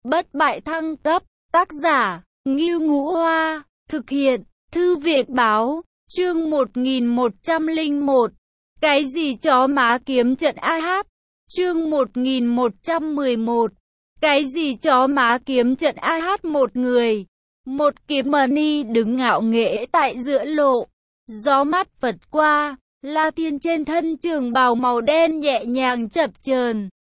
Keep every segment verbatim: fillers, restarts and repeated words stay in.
Bất bại thăng cấp, tác giả, Ngưu Ngũ Hoa, thực hiện, Thư viện Báo, chương một nghìn một trăm lẻ một. Cái gì chó má kiếm trận a hát, chương một nghìn một trăm mười một. Cái gì chó má kiếm trận a hát. Một người, một kiếm mani đứng ngạo nghễ tại giữa lộ. Gió mát phật qua, La Thiên trên thân trường bào màu đen nhẹ nhàng chập chờn.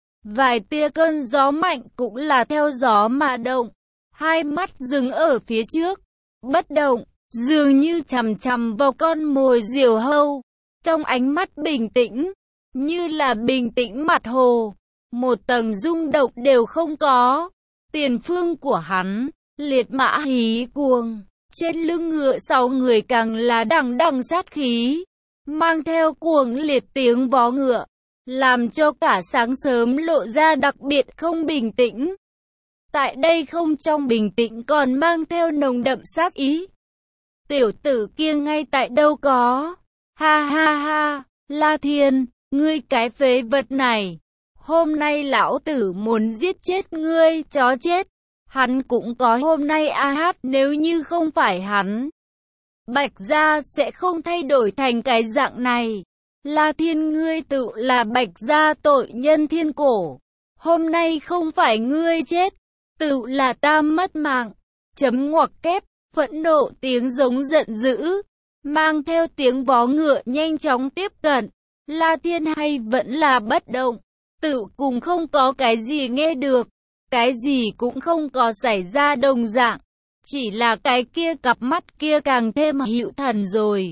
Vài tia cơn gió mạnh cũng là theo gió mà động. Hai mắt dừng ở phía trước, bất động, dường như chằm chằm vào con mồi diều hâu. Trong ánh mắt bình tĩnh, như là bình tĩnh mặt hồ, một tầng rung động đều không có. Tiền phương của hắn, liệt mã hí cuồng, trên lưng ngựa sau người càng là đằng đằng sát khí, mang theo cuồng liệt tiếng vó ngựa, làm cho cả sáng sớm lộ ra đặc biệt không bình tĩnh. Tại đây không trong bình tĩnh còn mang theo nồng đậm sát ý. Tiểu tử kia ngay tại đâu có? Ha ha ha, La Thiên, ngươi cái phế vật này. Hôm nay lão tử muốn giết chết ngươi, chó chết. Hắn cũng có hôm nay a hát, nếu như không phải hắn, Bạch Gia sẽ không thay đổi thành cái dạng này. La Thiên, ngươi tự là Bạch Gia tội nhân thiên cổ. Hôm nay không phải ngươi chết, tự là ta mất mạng. Chấm ngoặc kép, phẫn nộ tiếng giống giận dữ, mang theo tiếng vó ngựa nhanh chóng tiếp cận. La Thiên hay vẫn là bất động, tự cùng không có cái gì nghe được, cái gì cũng không có xảy ra đồng dạng. Chỉ là cái kia cặp mắt kia càng thêm hữu thần rồi,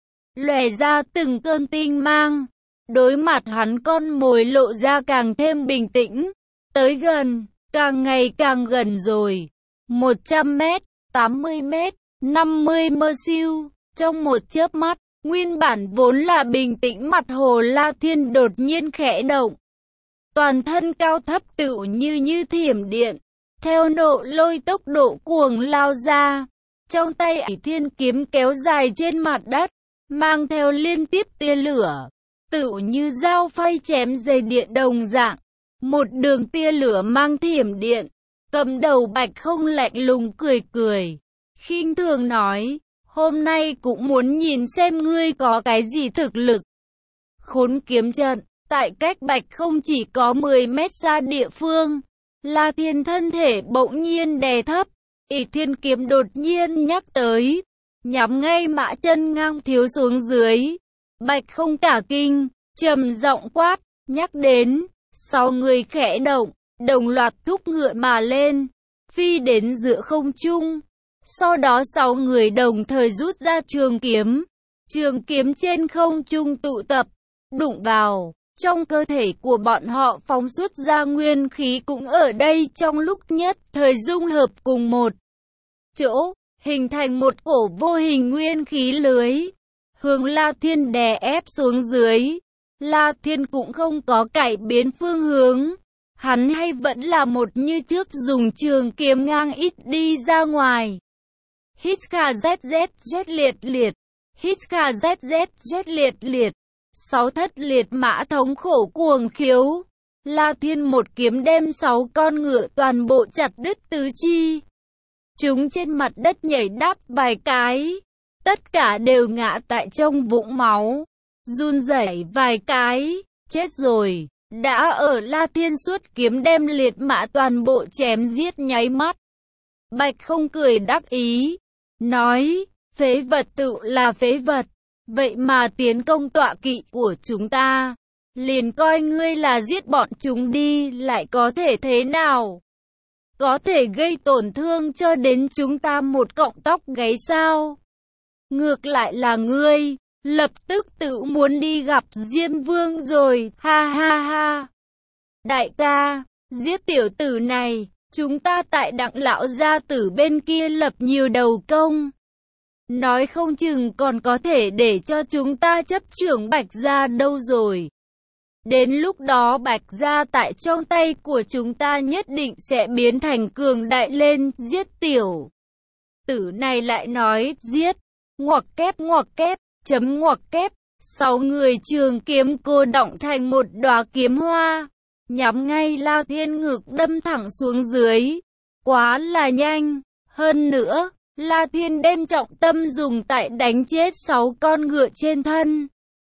lòe ra từng cơn tinh mang. Đối mặt hắn con mồi lộ ra càng thêm bình tĩnh. Tới gần, càng ngày càng gần rồi. một trăm mét, tám mươi mét, năm mươi mơ siêu. Trong một chớp mắt, nguyên bản vốn là bình tĩnh mặt hồ La Thiên đột nhiên khẽ động. Toàn thân cao thấp tựu như như thiểm điện, theo nộ lôi tốc độ cuồng lao ra. Trong tay Ỷ Thiên kiếm kéo dài trên mặt đất, mang theo liên tiếp tia lửa, tựu như dao phay chém dây điện đồng dạng. Một đường tia lửa mang thiểm điện, cầm đầu Bạch Không lạnh lùng cười cười, khinh thường nói, hôm nay cũng muốn nhìn xem ngươi có cái gì thực lực. Khốn kiếm trận, tại cách Bạch Không chỉ có mười mét xa địa phương, La Thiên thân thể bỗng nhiên đè thấp, Ỷ Thiên kiếm đột nhiên nhắc tới, nhắm ngay mã chân ngang thiếu xuống dưới. Bạch Không cả kinh, trầm giọng quát, nhắc đến. Sáu người khẽ động, đồng loạt thúc ngựa mà lên, phi đến giữa không trung. Sau đó sáu người đồng thời rút ra trường kiếm, trường kiếm trên không trung tụ tập, đụng vào. Trong cơ thể của bọn họ phóng xuất ra nguyên khí cũng ở đây trong lúc nhất thời dung hợp cùng một chỗ, hình thành một cổ vô hình nguyên khí lưới, hướng La Thiên đè ép xuống dưới. La Thiên cũng không có cải biến phương hướng, hắn hay vẫn là một như trước dùng trường kiếm ngang ít đi ra ngoài. Hít kha zz jet liệt liệt, hít kha zz jet liệt liệt. Sáu thất liệt mã thống khổ cuồng khiếu. La Thiên một kiếm đem sáu con ngựa toàn bộ chặt đứt tứ chi. Chúng trên mặt đất nhảy đáp vài cái, tất cả đều ngã tại trong vũng máu, run rẩy vài cái, chết rồi. Đã ở La Thiên suốt kiếm đem liệt mã toàn bộ chém giết nháy mắt. Bạch Không cười đắc ý, nói, phế vật tự là phế vật. Vậy mà tiến công tọa kỵ của chúng ta, liền coi ngươi là giết bọn chúng đi, lại có thể thế nào? Có thể gây tổn thương cho đến chúng ta một cọng tóc gáy sao? Ngược lại là ngươi, lập tức tự muốn đi gặp Diêm Vương rồi, ha ha ha. Đại ca, giết tiểu tử này, chúng ta tại Đặng lão gia tử bên kia lập nhiều đầu công. Nói không chừng còn có thể để cho chúng ta chấp trưởng Bạch Gia đâu rồi. Đến lúc đó Bạch Gia tại trong tay của chúng ta nhất định sẽ biến thành cường đại lên. Giết tiểu tử này lại nói giết, ngoặc kép ngoặc kép, chấm ngoặc kép. Sáu người trường kiếm cô đọng thành một đóa kiếm hoa, nhắm ngay La Thiên ngực đâm thẳng xuống dưới. Quá là nhanh. Hơn nữa, La Thiên đem trọng tâm dùng tại đánh chết sáu con ngựa trên thân.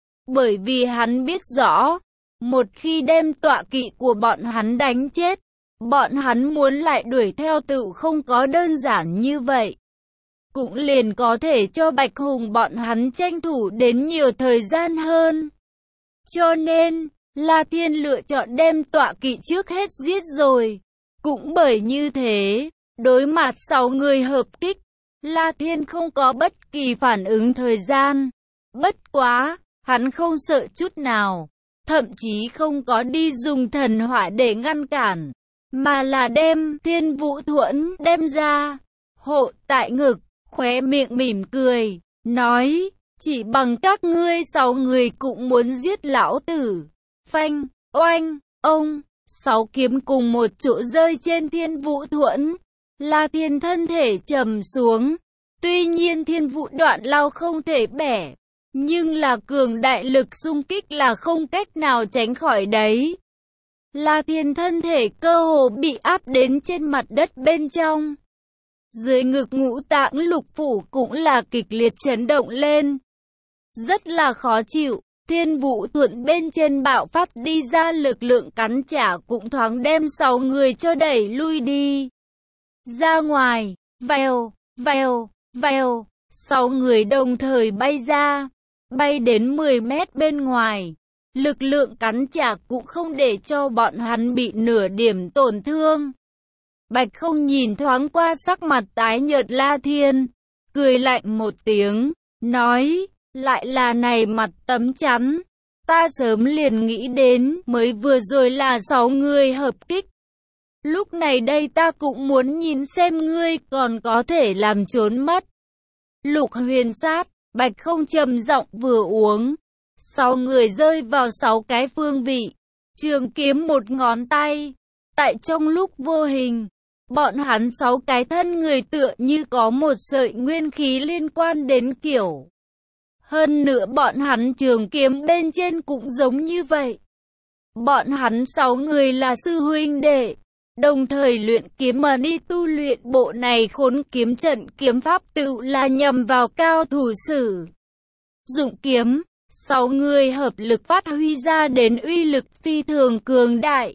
Bởi vì hắn biết rõ, một khi đem tọa kỵ của bọn hắn đánh chết, bọn hắn muốn lại đuổi theo tự không có đơn giản như vậy. Cũng liền có thể cho Bạch Hùng bọn hắn tranh thủ đến nhiều thời gian hơn. Cho nên, La Thiên lựa chọn đem tọa kỵ trước hết giết rồi. Cũng bởi như thế, đối mặt sáu người hợp kích, La Thiên không có bất kỳ phản ứng thời gian. Bất quá, hắn không sợ chút nào, thậm chí không có đi dùng thần hỏa để ngăn cản, mà là đem Thiên Vũ Thuẫn đem ra, hộ tại ngực, khóe miệng mỉm cười, nói, chỉ bằng các ngươi sáu người cũng muốn giết lão tử. Phanh, oanh, ông, sáu kiếm cùng một chỗ rơi trên Thiên Vũ Thuẫn. La Thiên thân thể trầm xuống. Tuy nhiên Thiên Vũ Đoạn Lao không thể bẻ, nhưng là cường đại lực xung kích là không cách nào tránh khỏi đấy. La Thiên thân thể cơ hồ bị áp đến trên mặt đất bên trong. Dưới ngực ngũ tạng lục phủ cũng là kịch liệt chấn động lên. Rất là khó chịu, Thiên Vũ Thuẫn bên trên bạo phát đi ra lực lượng cắn trả cũng thoáng đem sáu người cho đẩy lui đi. Ra ngoài, vèo, vèo, vèo, sáu người đồng thời bay ra, bay đến mười mét bên ngoài. Lực lượng cắn trả cũng không để cho bọn hắn bị nửa điểm tổn thương. Bạch Không nhìn thoáng qua sắc mặt tái nhợt La Thiên, cười lạnh một tiếng, nói, lại là này mặt tấm chắn. Ta sớm liền nghĩ đến, mới vừa rồi là sáu người hợp kích. Lúc này đây ta cũng muốn nhìn xem ngươi còn có thể làm trốn mất. Lục Huyền Sát, Bạch Không trầm giọng vừa uống. Sáu người rơi vào sáu cái phương vị, trường kiếm một ngón tay. Tại trong lúc vô hình, bọn hắn sáu cái thân người tựa như có một sợi nguyên khí liên quan đến kiểu. Hơn nữa bọn hắn trường kiếm bên trên cũng giống như vậy. Bọn hắn sáu người là sư huynh đệ, đồng thời luyện kiếm mà đi tu luyện bộ này khốn kiếm trận kiếm pháp tự là nhằm vào cao thủ sử dụng kiếm. Sáu người hợp lực phát huy ra đến uy lực phi thường cường đại.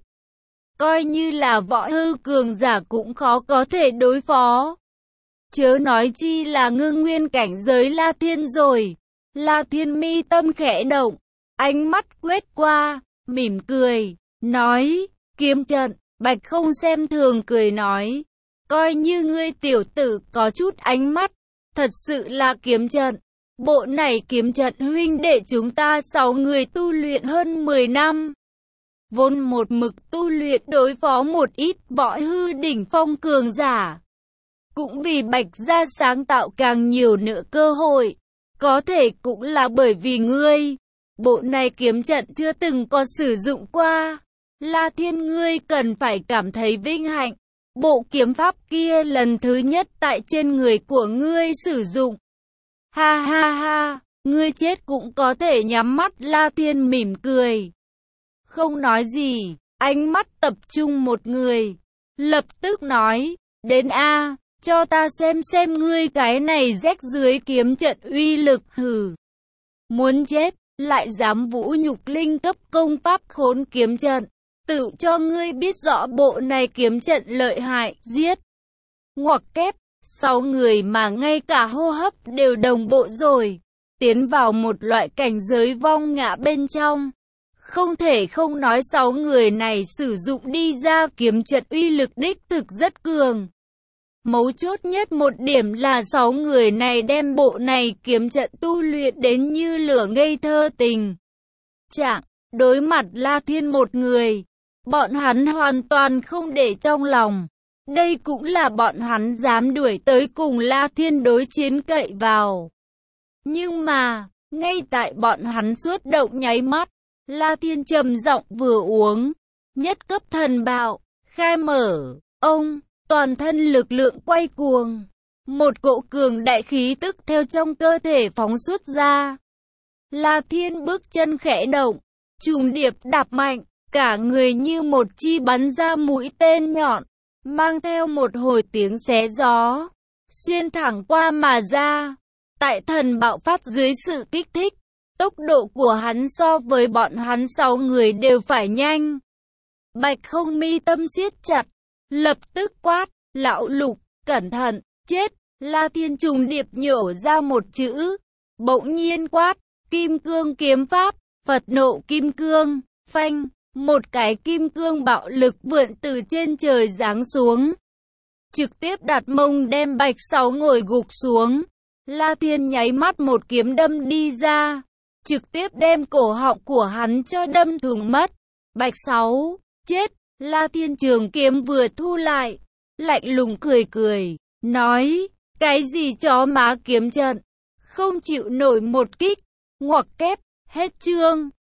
Coi như là võ hư cường giả cũng khó có thể đối phó. Chớ nói chi là ngưng nguyên cảnh giới La Thiên rồi. La Thiên mi tâm khẽ động, ánh mắt quét qua, mỉm cười, nói, kiếm trận. Bạch Không xem thường cười nói, coi như ngươi tiểu tử có chút ánh mắt, thật sự là kiếm trận. Bộ này kiếm trận huynh đệ chúng ta sáu người tu luyện hơn mười năm. Vốn một mực tu luyện đối phó một ít võ hư đỉnh phong cường giả. Cũng vì Bạch gia sáng tạo càng nhiều nữa cơ hội. Có thể cũng là bởi vì ngươi. Bộ này kiếm trận chưa từng có sử dụng qua. La Thiên ngươi cần phải cảm thấy vinh hạnh. Bộ kiếm pháp kia lần thứ nhất tại trên người của ngươi sử dụng. Ha ha ha, ngươi chết cũng có thể nhắm mắt. La Thiên mỉm cười. Không nói gì, ánh mắt tập trung một người. Lập tức nói, đến a, cho ta xem xem ngươi cái này rách dưới kiếm trận uy lực hử. Muốn chết, lại dám vũ nhục linh cấp công pháp khốn kiếm trận. Tự cho ngươi biết rõ bộ này kiếm trận lợi hại, giết. Ngoặc kép, sáu người mà ngay cả hô hấp đều đồng bộ rồi. Tiến vào một loại cảnh giới vong ngã bên trong. Không thể không nói sáu người này sử dụng đi ra kiếm trận uy lực đích thực rất cường. Mấu chốt nhất một điểm là sáu người này đem bộ này kiếm trận tu luyện đến như lửa ngây thơ tình trạng. Đối mặt La Thiên một người, bọn hắn hoàn toàn không để trong lòng. Đây cũng là bọn hắn dám đuổi tới cùng La Thiên đối chiến cậy vào. Nhưng mà, ngay tại bọn hắn xuất động nháy mắt, La Thiên trầm giọng vừa uống, nhất cấp thần bạo, khai mở, ông, toàn thân lực lượng quay cuồng. Một cỗ cường đại khí tức theo trong cơ thể phóng xuất ra. La Thiên bước chân khẽ động, trùng điệp đạp mạnh, cả người như một chi bắn ra mũi tên nhọn, mang theo một hồi tiếng xé gió, xuyên thẳng qua mà ra. Tại thần bạo phát dưới sự kích thích, tốc độ của hắn so với bọn hắn sáu người đều phải nhanh. Bạch Không Mi tâm siết chặt, lập tức quát, lão Lục, cẩn thận, chết. La Thiên trùng điệp nhổ ra một chữ, bỗng nhiên quát, kim cương kiếm pháp, Phật nộ kim cương, phanh, một cái kim cương bạo lực vượn từ trên trời giáng xuống, trực tiếp đặt mông đem Bạch Sáu ngồi gục xuống. La Thiên nháy mắt một kiếm đâm đi ra, trực tiếp đem cổ họng của hắn cho đâm thủng mất. Bạch Sáu, chết. La Thiên trường kiếm vừa thu lại, lạnh lùng cười cười, nói, cái gì chó má kiếm trận, không chịu nổi một kích, ngoặc kép, hết chương.